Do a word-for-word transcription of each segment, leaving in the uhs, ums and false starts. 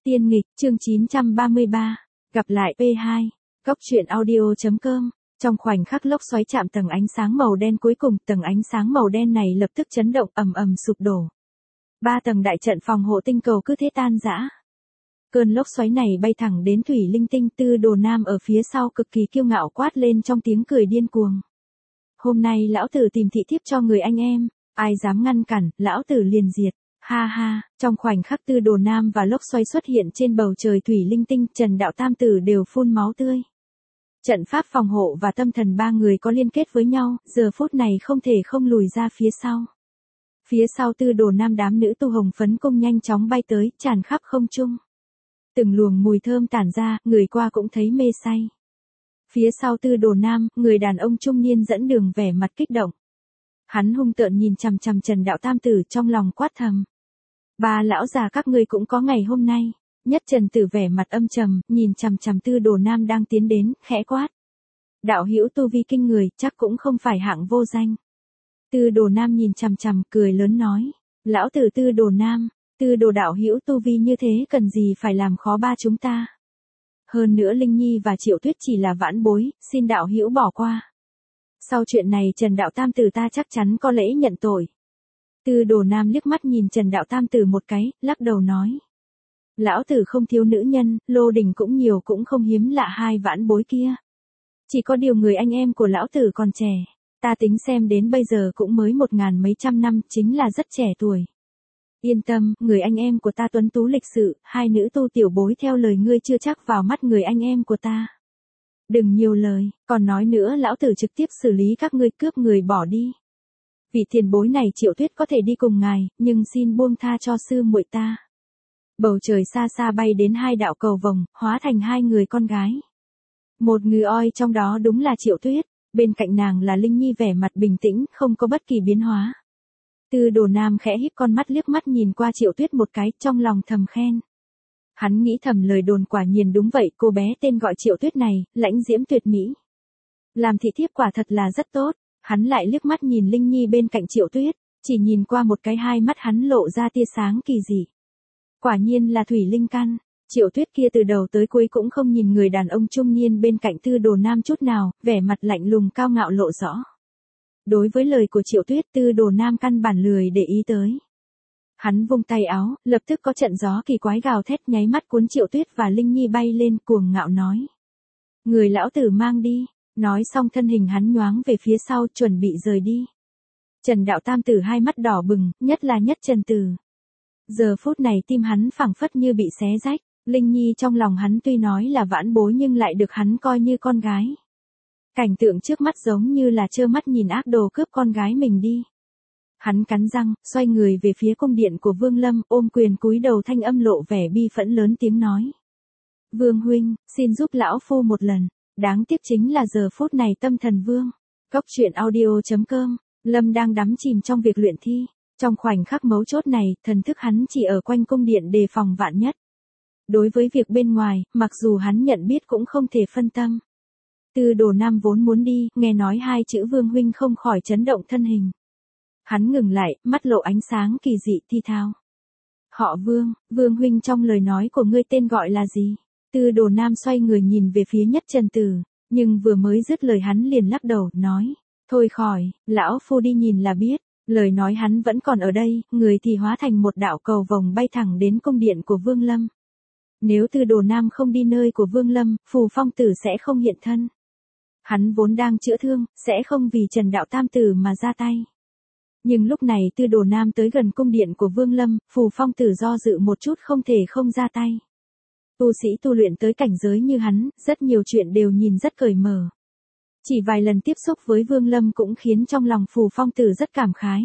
Tiên nghịch, chương chín trăm ba mươi ba. Gặp lại P hai. Góc truyện audio chấm com. Trong khoảnh khắc lốc xoáy chạm tầng ánh sáng màu đen cuối cùng, tầng ánh sáng màu đen này lập tức chấn động, ầm ầm sụp đổ. Ba tầng đại trận phòng hộ tinh cầu cứ thế tan rã. Cơn lốc xoáy này bay thẳng đến Thủy Linh Tinh, Tư Đồ Nam ở phía sau cực kỳ kiêu ngạo quát lên trong tiếng cười điên cuồng. Hôm nay lão tử tìm thị thiếp cho người anh em, ai dám ngăn cản, lão tử liền diệt. Ha ha, trong khoảnh khắc Tư Đồ Nam và lốc xoáy xuất hiện trên bầu trời Thủy Linh Tinh, Trần Đạo Tam Tử đều phun máu tươi. Trận pháp phòng hộ và tâm thần ba người có liên kết với nhau, giờ phút này không thể không lùi ra phía sau. Phía sau Tư Đồ Nam đám nữ tu hồng phấn cung nhanh chóng bay tới, tràn khắp không trung. Từng luồng mùi thơm tản ra, người qua cũng thấy mê say. Phía sau Tư Đồ Nam, người đàn ông trung niên dẫn đường vẻ mặt kích động. Hắn hung tợn nhìn chằm chằm Trần Đạo Tam Tử trong lòng quát thầm. Ba lão già các ngươi cũng có ngày hôm nay. Nhất Trần Tử vẻ mặt âm trầm, nhìn chằm chằm Tư Đồ Nam đang tiến đến, khẽ quát. Đạo hữu tu vi kinh người, chắc cũng không phải hạng vô danh. Tư Đồ Nam nhìn chằm chằm, cười lớn nói. Lão tử Tư Đồ Nam, Tư Đồ đạo hữu tu vi như thế cần gì phải làm khó ba chúng ta. Hơn nữa Linh Nhi và Triệu Tuyết chỉ là vãn bối, xin đạo hữu bỏ qua. Sau chuyện này Trần Đạo Tam Tử ta chắc chắn có lễ nhận tội. Tư Đồ Nam liếc mắt nhìn Trần Đạo Tam Tử một cái, lắc đầu nói. Lão tử không thiếu nữ nhân, lô đình cũng nhiều cũng không hiếm lạ hai vãn bối kia. Chỉ có điều người anh em của lão tử còn trẻ. Ta tính xem đến bây giờ cũng mới một ngàn mấy trăm năm, chính là rất trẻ tuổi. Yên tâm, người anh em của ta tuấn tú lịch sự, hai nữ tu tiểu bối theo lời ngươi chưa chắc vào mắt người anh em của ta. Đừng nhiều lời, còn nói nữa lão tử trực tiếp xử lý các ngươi, cướp người bỏ đi. Vị tiền bối này Triệu Tuyết có thể đi cùng ngài, nhưng xin buông tha cho sư muội ta. Bầu trời xa xa bay đến hai đạo cầu vồng, hóa thành hai người con gái. Một người oi trong đó đúng là Triệu Tuyết, bên cạnh nàng là Linh Nhi vẻ mặt bình tĩnh, không có bất kỳ biến hóa. Tư Đồ Nam khẽ híp con mắt liếc mắt nhìn qua Triệu Tuyết một cái, trong lòng thầm khen. Hắn nghĩ thầm lời đồn quả nhiên đúng vậy, cô bé tên gọi Triệu Tuyết này, lãnh diễm tuyệt mỹ. Làm thị thiếp quả thật là rất tốt, hắn lại liếc mắt nhìn Linh Nhi bên cạnh Triệu Tuyết, chỉ nhìn qua một cái hai mắt hắn lộ ra tia sáng kỳ dị. Quả nhiên là thủy linh căn, Triệu Tuyết kia từ đầu tới cuối cũng không nhìn người đàn ông trung niên bên cạnh Tư Đồ Nam chút nào, vẻ mặt lạnh lùng cao ngạo lộ rõ. Đối với lời của Triệu Tuyết, Tư Đồ Nam căn bản lười để ý tới. Hắn vung tay áo, lập tức có trận gió kỳ quái gào thét nháy mắt cuốn Triệu Tuyết và Linh Nhi bay lên, cuồng ngạo nói. Người lão tử mang đi, nói xong thân hình hắn nhoáng về phía sau chuẩn bị rời đi. Trần Đạo Tam Tử hai mắt đỏ bừng, nhất là Nhất Trần Tử. Giờ phút này tim hắn phảng phất như bị xé rách, Linh Nhi trong lòng hắn tuy nói là vãn bối nhưng lại được hắn coi như con gái. Cảnh tượng trước mắt giống như là trơ mắt nhìn ác đồ cướp con gái mình đi. Hắn cắn răng, xoay người về phía cung điện của Vương Lâm, ôm quyền cúi đầu, thanh âm lộ vẻ bi phẫn lớn tiếng nói. Vương huynh, xin giúp lão phu một lần, đáng tiếc chính là giờ phút này tâm thần vương. Góc truyện audio chấm com, Lâm đang đắm chìm trong việc luyện thi. Trong khoảnh khắc mấu chốt này, thần thức hắn chỉ ở quanh cung điện đề phòng vạn nhất. Đối với việc bên ngoài, mặc dù hắn nhận biết cũng không thể phân tâm. Tư Đồ Nam vốn muốn đi, nghe nói hai chữ Vương huynh không khỏi chấn động thân hình. Hắn ngừng lại, mắt lộ ánh sáng kỳ dị thi thao. Họ Vương, Vương huynh trong lời nói của ngươi tên gọi là gì? Tư Đồ Nam xoay người nhìn về phía Nhất Trần Tử, nhưng vừa mới dứt lời hắn liền lắc đầu, nói. Thôi khỏi, lão phu đi nhìn là biết. Lời nói hắn vẫn còn ở đây, người thì hóa thành một đạo cầu vồng bay thẳng đến cung điện của Vương Lâm. Nếu Tư Đồ Nam không đi nơi của Vương Lâm, Phù Phong Tử sẽ không hiện thân. Hắn vốn đang chữa thương, sẽ không vì Trần Đạo Tam Tử mà ra tay. Nhưng lúc này Tư Đồ Nam tới gần cung điện của Vương Lâm, Phù Phong Tử do dự một chút không thể không ra tay. Tu sĩ tu luyện tới cảnh giới như hắn, rất nhiều chuyện đều nhìn rất cởi mở. Chỉ vài lần tiếp xúc với Vương Lâm cũng khiến trong lòng Phù Phong Tử rất cảm khái.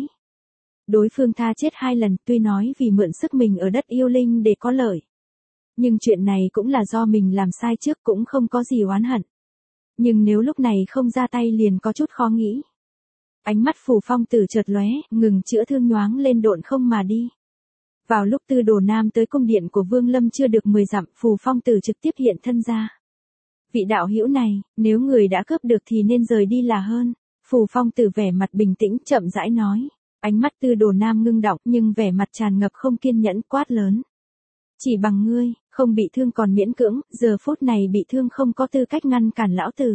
Đối phương tha chết hai lần, tuy nói vì mượn sức mình ở đất yêu linh để có lợi. Nhưng chuyện này cũng là do mình làm sai trước, cũng không có gì oán hận. Nhưng nếu lúc này không ra tay liền có chút khó nghĩ. Ánh mắt Phù Phong Tử chợt lóe, ngừng chữa thương nhoáng lên độn không mà đi. Vào lúc Tư Đồ Nam tới cung điện của Vương Lâm chưa được mười dặm, Phù Phong Tử trực tiếp hiện thân ra. Vị đạo hữu này, nếu người đã cướp được thì nên rời đi là hơn. Phù Phong Tử vẻ mặt bình tĩnh chậm rãi nói. Ánh mắt Tư Đồ Nam ngưng động nhưng vẻ mặt tràn ngập không kiên nhẫn quát lớn. Chỉ bằng ngươi, Không bị thương còn miễn cưỡng, giờ phút này bị thương không có tư cách ngăn cản lão tử.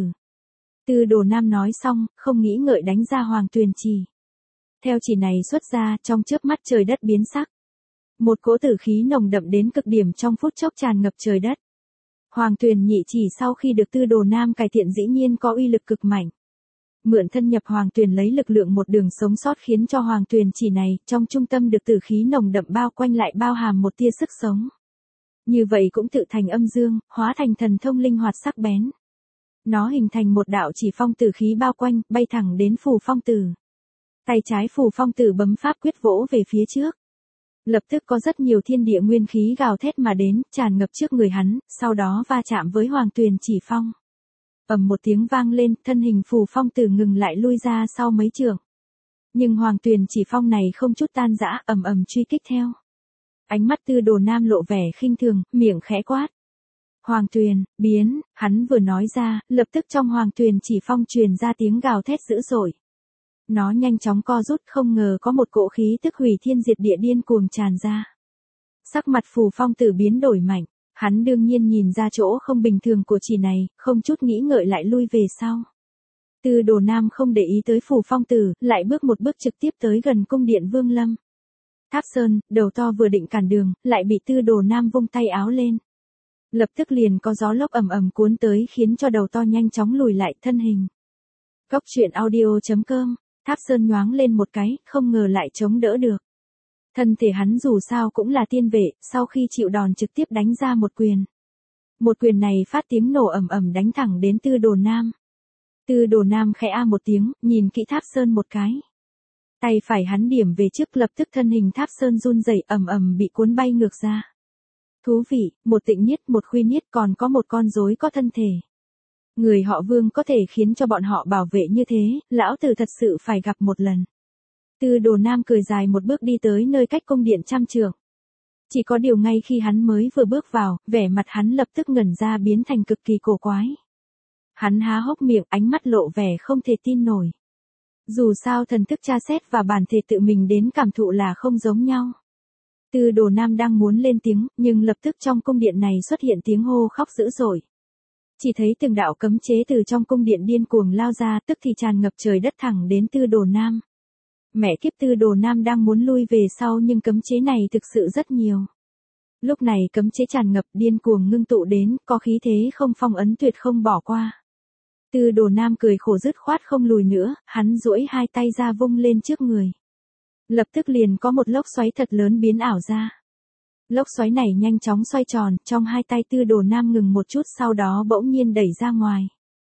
Tư Đồ Nam nói xong, không nghĩ ngợi đánh ra Hoàng Tuyền chỉ. Theo chỉ này xuất ra, trong chớp mắt trời đất biến sắc. Một cỗ tử khí nồng đậm đến cực điểm trong phút chốc tràn ngập trời đất. Hoàng Tuyền nhị chỉ sau khi được Tư Đồ Nam cải thiện dĩ nhiên có uy lực cực mạnh. Mượn thân nhập Hoàng Tuyền lấy lực lượng một đường sống sót khiến cho Hoàng Tuyền chỉ này, trong trung tâm được tử khí nồng đậm bao quanh lại bao hàm một tia sức sống. Như vậy cũng tự thành âm dương, hóa thành thần thông linh hoạt sắc bén. Nó hình thành một đạo chỉ phong tử khí bao quanh, bay thẳng đến Phù Phong Tử. Tay trái Phù Phong Tử bấm pháp quyết vỗ về phía trước. Lập tức có rất nhiều thiên địa nguyên khí gào thét mà đến, tràn ngập trước người hắn, sau đó va chạm với Hoàng Tuyền chỉ phong. Ầm một tiếng vang lên, thân hình Phù Phong Tử ngừng lại lui ra sau mấy trượng. Nhưng Hoàng Tuyền chỉ phong này không chút tan rã, ầm ầm truy kích theo. Ánh mắt Tư Đồ Nam lộ vẻ khinh thường, miệng khẽ quát. Hoàng Tuyền, biến, hắn vừa nói ra, lập tức trong Hoàng Tuyền chỉ phong truyền ra tiếng gào thét dữ dội. Nó nhanh chóng co rút, không ngờ có một cỗ khí tức hủy thiên diệt địa điên cuồng tràn ra. Sắc mặt Phù Phong Tử biến đổi mạnh, hắn đương nhiên nhìn ra chỗ không bình thường của chỉ này, không chút nghĩ ngợi lại lui về sau. Tư Đồ Nam không để ý tới Phù Phong Tử, lại bước một bước trực tiếp tới gần cung điện Vương Lâm. Tháp Sơn, đầu to vừa định cản đường, lại bị Tư Đồ Nam vung tay áo lên. Lập tức liền có gió lốc ầm ầm cuốn tới khiến cho đầu to nhanh chóng lùi lại thân hình. Cốc truyện audio chấm com, Tháp Sơn nhoáng lên một cái, không ngờ lại chống đỡ được. Thân thể hắn dù sao cũng là tiên vệ, sau khi chịu đòn trực tiếp đánh ra một quyền. Một quyền này phát tiếng nổ ầm ầm đánh thẳng đến Tư Đồ Nam. Tư Đồ Nam khẽ a một tiếng, nhìn kỹ Tháp Sơn một cái. Tay phải hắn điểm về trước, lập tức thân hình Tháp Sơn run rẩy ầm ầm bị cuốn bay ngược ra. Thú vị, một tịnh niết, một khuy niết, còn có một con rối có thân thể. Người họ Vương có thể khiến cho bọn họ bảo vệ như thế, lão tử thật sự phải gặp một lần. Tư Đồ Nam cười dài một bước đi tới nơi cách cung điện trăm trượng. Chỉ có điều ngay khi hắn mới vừa bước vào, vẻ mặt hắn lập tức ngẩn ra biến thành cực kỳ cổ quái. Hắn há hốc miệng, ánh mắt lộ vẻ không thể tin nổi. Dù sao thần thức tra xét và bản thể tự mình đến cảm thụ là không giống nhau. Tư Đồ Nam đang muốn lên tiếng, nhưng lập tức trong cung điện này xuất hiện tiếng hô khóc dữ dội. Chỉ thấy từng đạo cấm chế từ trong cung điện điên cuồng lao ra, tức thì tràn ngập trời đất thẳng đến Tư Đồ Nam. Mẹ kiếp, Tư Đồ Nam đang muốn lui về sau nhưng cấm chế này thực sự rất nhiều. Lúc này cấm chế tràn ngập điên cuồng ngưng tụ đến, có khí thế không phong ấn tuyệt không bỏ qua. Tư Đồ Nam cười khổ dứt khoát không lùi nữa, hắn duỗi hai tay ra vung lên trước người. Lập tức liền có một lốc xoáy thật lớn biến ảo ra. Lốc xoáy này nhanh chóng xoay tròn, trong hai tay Tư Đồ Nam ngừng một chút sau đó bỗng nhiên đẩy ra ngoài.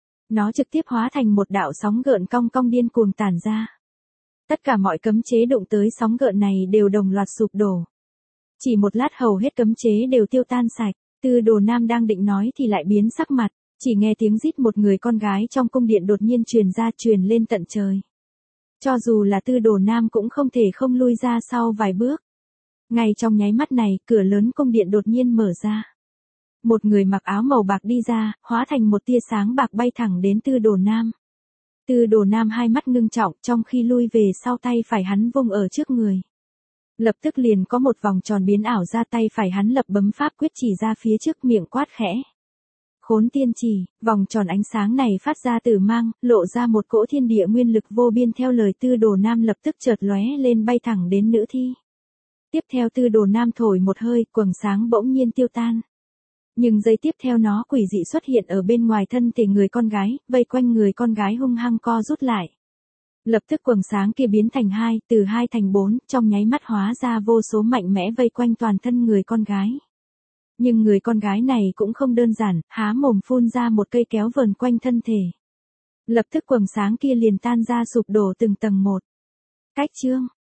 Nó trực tiếp hóa thành một đạo sóng gợn cong cong điên cuồng tản ra. Tất cả mọi cấm chế đụng tới sóng gợn này đều đồng loạt sụp đổ. Chỉ một lát hầu hết cấm chế đều tiêu tan sạch, Tư Đồ Nam đang định nói thì lại biến sắc mặt, chỉ nghe tiếng rít một người con gái trong cung điện đột nhiên truyền ra truyền lên tận trời. Cho dù là Tư Đồ Nam cũng không thể không lui ra sau vài bước. Ngay trong nháy mắt này, cửa lớn cung điện đột nhiên mở ra. Một người mặc áo màu bạc đi ra, hóa thành một tia sáng bạc bay thẳng đến Tư Đồ Nam. Tư Đồ Nam hai mắt ngưng trọng, trong khi lui về sau tay phải hắn vung ở trước người. Lập tức liền có một vòng tròn biến ảo ra, tay phải hắn lập bấm pháp quyết chỉ ra phía trước, miệng quát khẽ. Khốn tiên chỉ, vòng tròn ánh sáng này phát ra tử mang, lộ ra một cỗ thiên địa nguyên lực vô biên, theo lời Tư Đồ Nam lập tức chợt lóe lên bay thẳng đến nữ thi. Tiếp theo Tư Đồ Nam thổi một hơi, quầng sáng bỗng nhiên tiêu tan. Nhưng giây tiếp theo nó quỷ dị xuất hiện ở bên ngoài thân thể người con gái, vây quanh người con gái hung hăng co rút lại. Lập tức quầng sáng kia biến thành hai, từ hai thành bốn, trong nháy mắt hóa ra vô số mạnh mẽ vây quanh toàn thân người con gái. Nhưng người con gái này cũng không đơn giản, há mồm phun ra một cây kéo vờn quanh thân thể. Lập tức quầng sáng kia liền tan ra sụp đổ từng tầng một. Cách chương